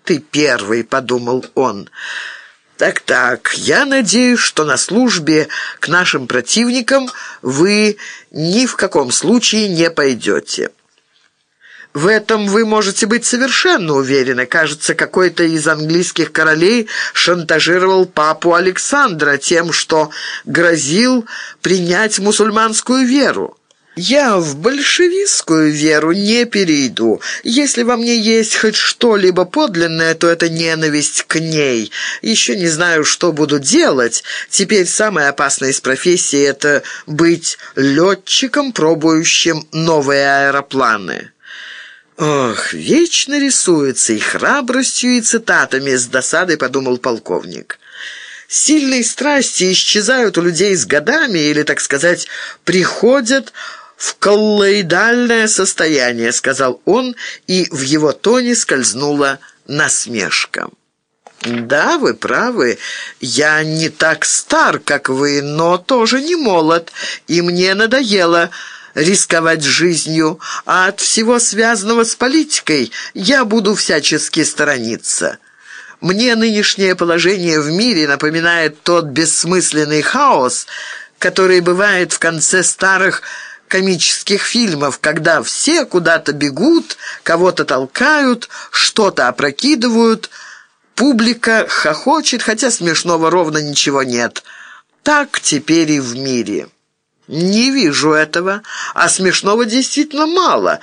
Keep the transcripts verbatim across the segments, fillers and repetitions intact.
ты первый», — подумал он. «Так-так, я надеюсь, что на службе к нашим противникам вы ни в каком случае не пойдете». В этом вы можете быть совершенно уверены. Кажется, какой-то из английских королей шантажировал папу Александра тем, что грозил принять мусульманскую веру. Я в большевистскую веру не перейду. Если во мне есть хоть что-либо подлинное, то это ненависть к ней. Еще не знаю, что буду делать. Теперь самое опасное из профессий — это быть летчиком, пробующим новые аэропланы. «Ох, вечно рисуется и храбростью, и цитатами», — с досадой подумал полковник. «Сильные страсти исчезают у людей с годами или, так сказать, приходят в коллоидальное состояние», — сказал он, и в его тоне скользнула насмешка. «Да, вы правы. Я не так стар, как вы, но тоже не молод, и мне надоело рисковать жизнью, а от всего связанного с политикой я буду всячески сторониться. Мне нынешнее положение в мире напоминает тот бессмысленный хаос, который бывает в конце старых комических фильмов, когда все куда-то бегут, кого-то толкают, что-то опрокидывают, публика хохочет, хотя смешного ровно ничего нет. Так теперь и в мире». «Не вижу этого, а смешного действительно мало.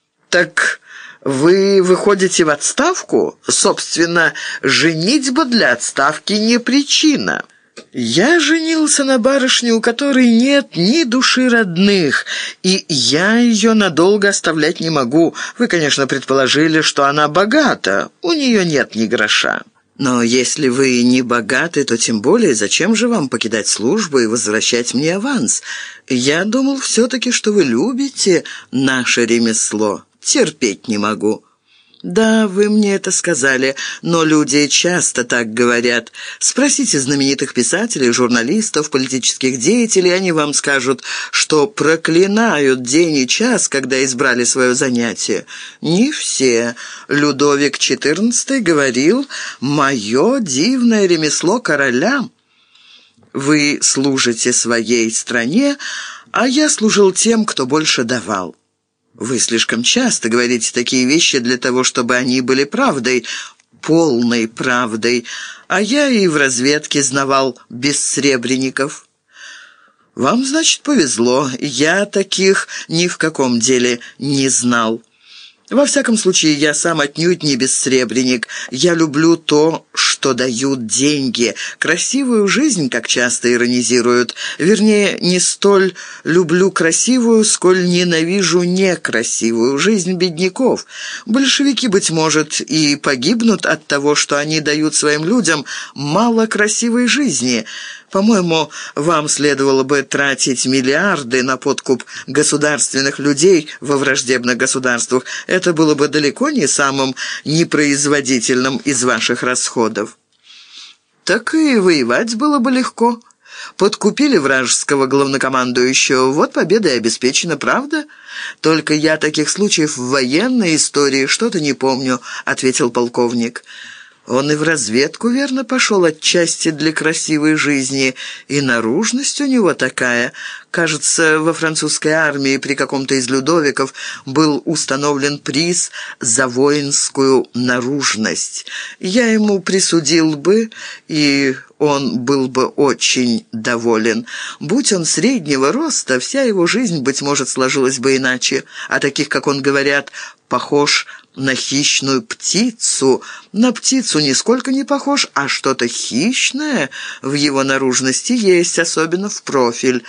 Так вы выходите в отставку? Собственно, женитьба для отставки не причина». «Я женился на барышне, у которой нет ни души родных, и я ее надолго оставлять не могу. Вы, конечно, предположили, что она богата, у нее нет ни гроша». «Но если вы не богаты, то тем более зачем же вам покидать службу и возвращать мне аванс? Я думал все-таки, что вы любите наше ремесло. Терпеть не могу». «Да, вы мне это сказали, но люди часто так говорят. Спросите знаменитых писателей, журналистов, политических деятелей, они вам скажут, что проклинают день и час, когда избрали свое занятие. Не все. Людовик четырнадцатый говорил: «Мое дивное ремесло короля». Вы служите своей стране, а я служил тем, кто больше давал. Вы слишком часто говорите такие вещи для того, чтобы они были правдой, полной правдой, а я и в разведке знавал бессребренников. Вам, значит, повезло, я таких ни в каком деле не знал. Во всяком случае, я сам отнюдь не бессребренник. Я люблю то, что дают деньги. Красивую жизнь, как часто иронизируют. Вернее, не столь люблю красивую, сколь ненавижу некрасивую жизнь бедняков. Большевики, быть может, и погибнут от того, что они дают своим людям мало красивой жизни. По-моему, вам следовало бы тратить миллиарды на подкуп государственных людей во враждебных государствах. Это было бы далеко не самым непроизводительным из ваших расходов. Так и воевать было бы легко. Подкупили вражеского главнокомандующего, вот победа и обеспечена, правда? Только я таких случаев в военной истории что-то не помню, ответил полковник. Он и в разведку, верно, пошел отчасти для красивой жизни, и наружность у него такая. Кажется, во французской армии при каком-то из Людовиков был установлен приз за воинскую наружность. Я ему присудил бы, и он был бы очень доволен. Будь он среднего роста, вся его жизнь, быть может, сложилась бы иначе. А таких, как он, говорят, похож на хищную птицу. На птицу нисколько не похож, а что-то хищное в его наружности есть, особенно в профиль.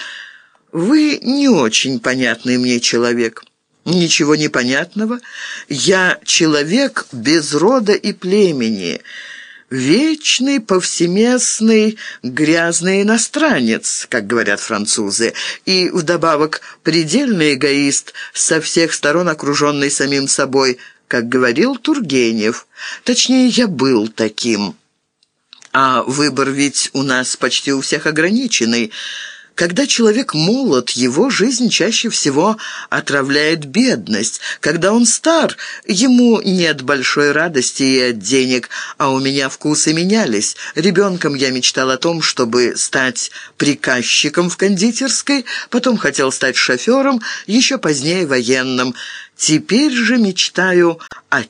Вы не очень понятный мне человек». «Ничего непонятного. Я человек без рода и племени». Вечный, повсеместный, грязный иностранец, как говорят французы, и вдобавок предельный эгоист, со всех сторон окруженный самим собой, как говорил Тургенев. Точнее, я был таким. А выбор ведь у нас почти у всех ограниченный. Когда человек молод, его жизнь чаще всего отравляет бедность. Когда он стар, ему нет большой радости и от денег, а у меня вкусы менялись. Ребенком я мечтал о том, чтобы стать приказчиком в кондитерской, потом хотел стать шофером, еще позднее военным. Теперь же мечтаю о